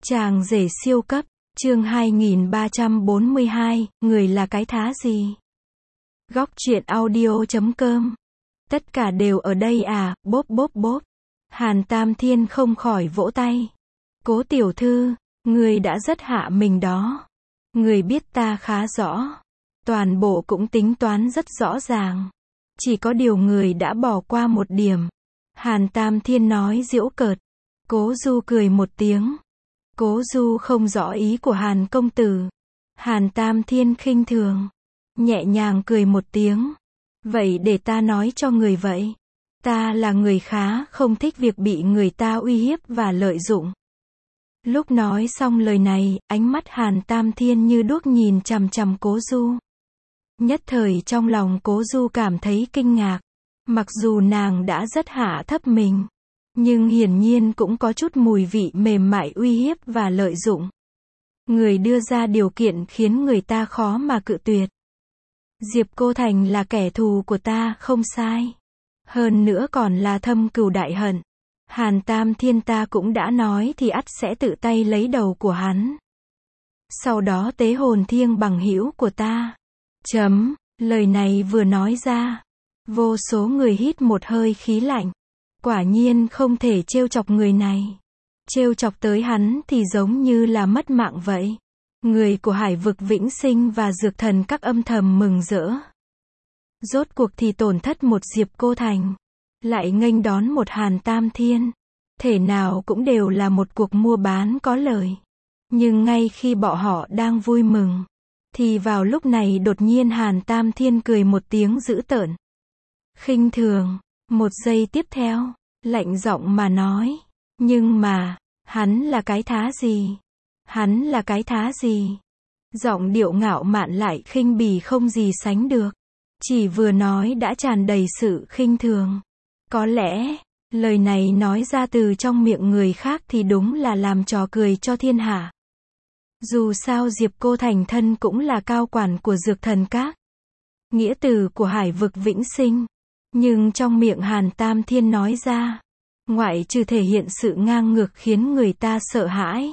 Chàng rể siêu cấp, chương 2342, người là cái thá gì? Góc truyện audio.com. Tất cả đều ở đây à, bốp bốp bốp. Hàn Tam Thiên không khỏi vỗ tay. Cố tiểu thư, người đã rất hạ mình đó. Người biết ta khá rõ. Toàn bộ cũng tính toán rất rõ ràng. Chỉ có điều người đã bỏ qua một điểm. Hàn Tam Thiên nói giễu cợt. Cố Du cười một tiếng. Cố Du không rõ ý của Hàn công tử. Hàn Tam Thiên khinh thường, nhẹ nhàng cười một tiếng. Vậy để ta nói cho người vậy. Ta là người khá không thích việc bị người ta uy hiếp và lợi dụng. Lúc nói xong lời này, ánh mắt Hàn Tam Thiên như đuốc nhìn chằm chằm Cố Du. Nhất thời trong lòng Cố Du cảm thấy kinh ngạc. Mặc dù nàng đã rất hạ thấp mình, nhưng hiển nhiên cũng có chút mùi vị mềm mại uy hiếp và lợi dụng. Người đưa ra điều kiện khiến người ta khó mà cự tuyệt. Diệp Cô Thành là kẻ thù của ta, không sai. Hơn nữa còn là thâm cừu đại hận. Hàn Tam Thiên ta cũng đã nói thì ắt sẽ tự tay lấy đầu của hắn. Sau đó tế hồn thiêng bằng hữu của ta. Lời này vừa nói ra, vô số người hít một hơi khí lạnh. Quả nhiên không thể trêu chọc người này. Trêu chọc tới hắn thì giống như là mất mạng vậy. Người của Hải vực Vĩnh Sinh và Dược Thần các âm thầm mừng rỡ. Rốt cuộc thì tổn thất một Diệp Cô Thành, lại nghênh đón một Hàn Tam Thiên. Thể nào cũng đều là một cuộc mua bán có lời. Nhưng ngay khi bọn họ đang vui mừng, thì vào lúc này đột nhiên Hàn Tam Thiên cười một tiếng dữ tợn. Khinh thường. Một giây tiếp theo, lạnh giọng mà nói. Nhưng mà, hắn là cái thá gì? Hắn là cái thá gì? Giọng điệu ngạo mạn lại khinh bỉ không gì sánh được. Chỉ vừa nói đã tràn đầy sự khinh thường. Có lẽ, lời này nói ra từ trong miệng người khác thì đúng là làm trò cười cho thiên hạ. Dù sao Diệp Cô Thành thân cũng là cao quản của Dược Thần Các, nghĩa tử của Hải vực Vĩnh Sinh. Nhưng trong miệng Hàn Tam Thiên nói ra, ngoại trừ thể hiện sự ngang ngược khiến người ta sợ hãi,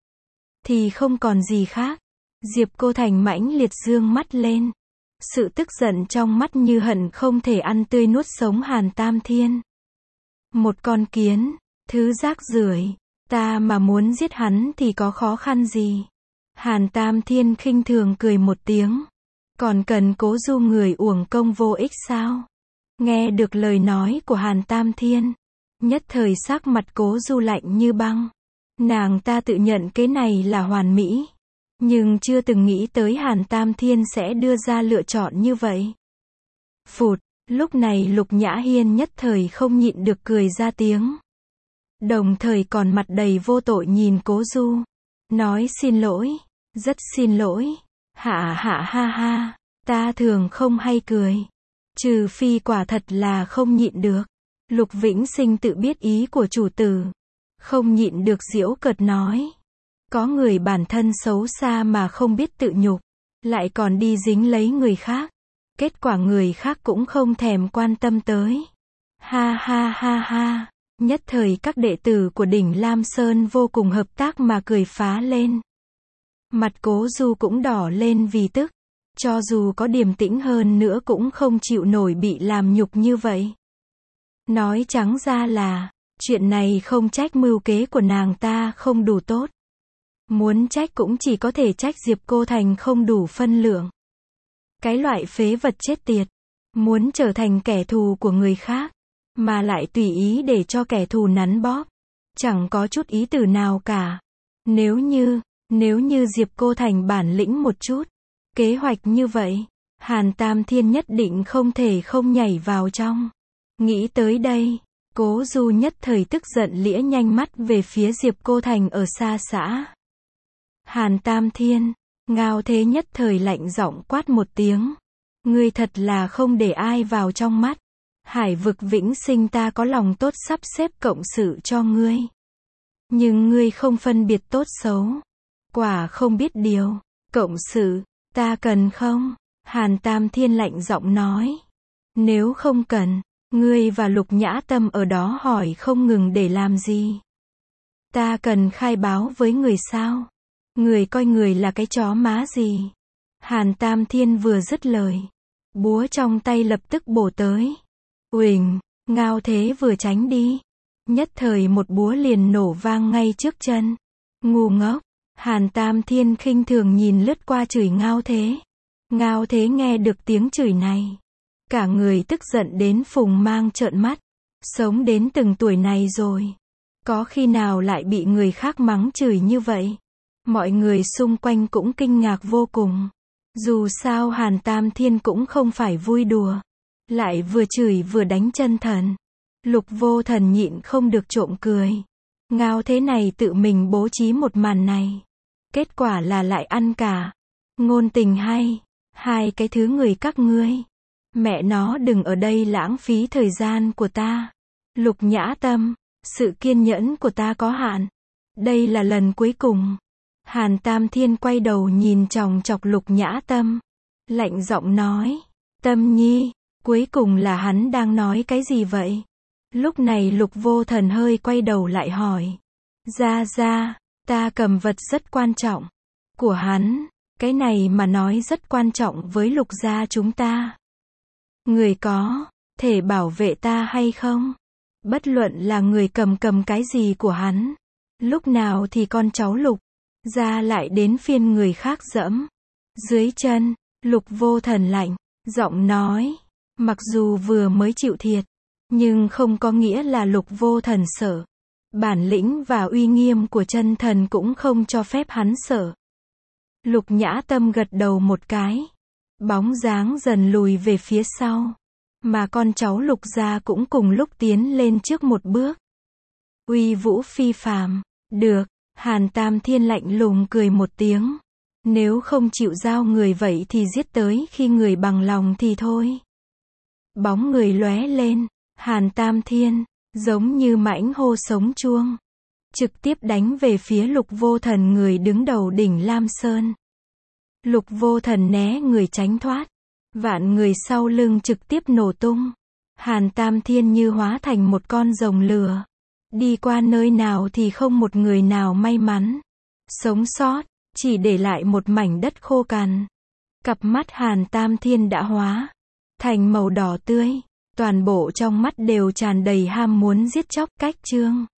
thì không còn gì khác. Diệp Cô Thành mãnh liệt dương mắt lên. Sự tức giận trong mắt như hận không thể ăn tươi nuốt sống Hàn Tam Thiên. Một con kiến, thứ rác rưởi, ta mà muốn giết hắn thì có khó khăn gì? Hàn Tam Thiên khinh thường cười một tiếng. Còn cần Cố Du người uổng công vô ích sao? Nghe được lời nói của Hàn Tam Thiên, nhất thời sắc mặt Cố Du lạnh như băng. Nàng ta tự nhận cái này là hoàn mỹ, nhưng chưa từng nghĩ tới Hàn Tam Thiên sẽ đưa ra lựa chọn như vậy. Phụt, lúc này Lục Nhã Hiên nhất thời không nhịn được cười ra tiếng. Đồng thời còn mặt đầy vô tội nhìn Cố Du. Nói xin lỗi, rất xin lỗi. Ha ha, ta thường không hay cười. Trừ phi quả thật là không nhịn được. Lục Vĩnh Sinh tự biết ý của chủ tử. Không nhịn được giễu cợt nói. Có người bản thân xấu xa mà không biết tự nhục, lại còn đi dính lấy người khác. Kết quả người khác cũng không thèm quan tâm tới. Ha. Nhất thời các đệ tử của đỉnh Lam Sơn vô cùng hợp tác mà cười phá lên. Mặt Cố Du cũng đỏ lên vì tức. Cho dù có điềm tĩnh hơn nữa cũng không chịu nổi bị làm nhục như vậy. Nói trắng ra là, chuyện này không trách mưu kế của nàng ta không đủ tốt. Muốn trách cũng chỉ có thể trách Diệp Cô Thành không đủ phân lượng. Cái loại phế vật chết tiệt, muốn trở thành kẻ thù của người khác, mà lại tùy ý để cho kẻ thù nắn bóp. Chẳng có chút ý tử nào cả. Nếu như Diệp Cô Thành bản lĩnh một chút, kế hoạch như vậy, Hàn Tam Thiên nhất định không thể không nhảy vào trong. Nghĩ tới đây, Cố Du nhất thời tức giận lĩa nhanh mắt về phía Diệp Cô Thành ở xa xã. Hàn Tam Thiên, Ngao Thế nhất thời lạnh giọng quát một tiếng. Ngươi thật là không để ai vào trong mắt. Hải vực Vĩnh Sinh ta có lòng tốt sắp xếp cộng sự cho ngươi. Nhưng ngươi không phân biệt tốt xấu. Quả không biết điều. Cộng sự, ta cần không? Hàn Tam Thiên lạnh giọng nói. Nếu không cần, ngươi và Lục Nhã Tâm ở đó hỏi không ngừng để làm gì? Ta cần khai báo với người sao? Người coi người là cái chó má gì? Hàn Tam Thiên vừa dứt lời, búa trong tay lập tức bổ tới. Uỳnh, Ngao Thế vừa tránh đi, nhất thời một búa liền nổ vang ngay trước chân. Ngu ngốc, Hàn Tam Thiên khinh thường nhìn lướt qua chửi Ngao Thế. Ngao Thế nghe được tiếng chửi này, cả người tức giận đến phùng mang trợn mắt. Sống đến từng tuổi này rồi, có khi nào lại bị người khác mắng chửi như vậy? Mọi người xung quanh cũng kinh ngạc vô cùng. Dù sao Hàn Tam Thiên cũng không phải vui đùa, lại vừa chửi vừa đánh chân thần. Lục Vô Thần nhịn không được trộm cười. Ngao Thế này tự mình bố trí một màn này, kết quả là lại ăn cả. Ngôn tình hay, hai cái thứ người các ngươi. Mẹ nó đừng ở đây lãng phí thời gian của ta. Lục Nhã Tâm, sự kiên nhẫn của ta có hạn. Đây là lần cuối cùng. Hàn Tam Thiên quay đầu nhìn chòng chọc Lục Nhã Tâm, lạnh giọng nói, Tâm Nhi, cuối cùng là hắn đang nói cái gì vậy? Lúc này Lục Vô Thần hơi quay đầu lại hỏi, ra, ta cầm vật rất quan trọng của hắn, cái này mà nói rất quan trọng với Lục gia chúng ta. Người có thể bảo vệ ta hay không? Bất luận là người cầm cái gì của hắn, lúc nào thì con cháu Lục gia lại đến phiên người khác dẫm dưới chân. Lục Vô Thần lạnh giọng nói, mặc dù vừa mới chịu thiệt, nhưng không có nghĩa là Lục Vô Thần sợ. Bản lĩnh và uy nghiêm của chân thần cũng không cho phép hắn sợ. Lục Nhã Tâm gật đầu một cái, bóng dáng dần lùi về phía sau, mà con cháu Lục gia cũng cùng lúc tiến lên trước một bước. Uy vũ phi phàm. Được. Hàn Tam Thiên lạnh lùng cười một tiếng. Nếu không chịu giao người vậy thì giết tới khi người bằng lòng thì thôi. Bóng người lóe lên, Hàn Tam Thiên, giống như mãnh hô sống chuông, trực tiếp đánh về phía Lục Vô Thần người đứng đầu đỉnh Lam Sơn. Lục Vô Thần né người tránh thoát, vạn người sau lưng trực tiếp nổ tung. Hàn Tam Thiên như hóa thành một con rồng lửa, đi qua nơi nào thì không một người nào may mắn sống sót, chỉ để lại một mảnh đất khô cằn. Cặp mắt Hàn Tam Thiên đã hóa thành màu đỏ tươi, toàn bộ trong mắt đều tràn đầy ham muốn giết chóc. Cách chương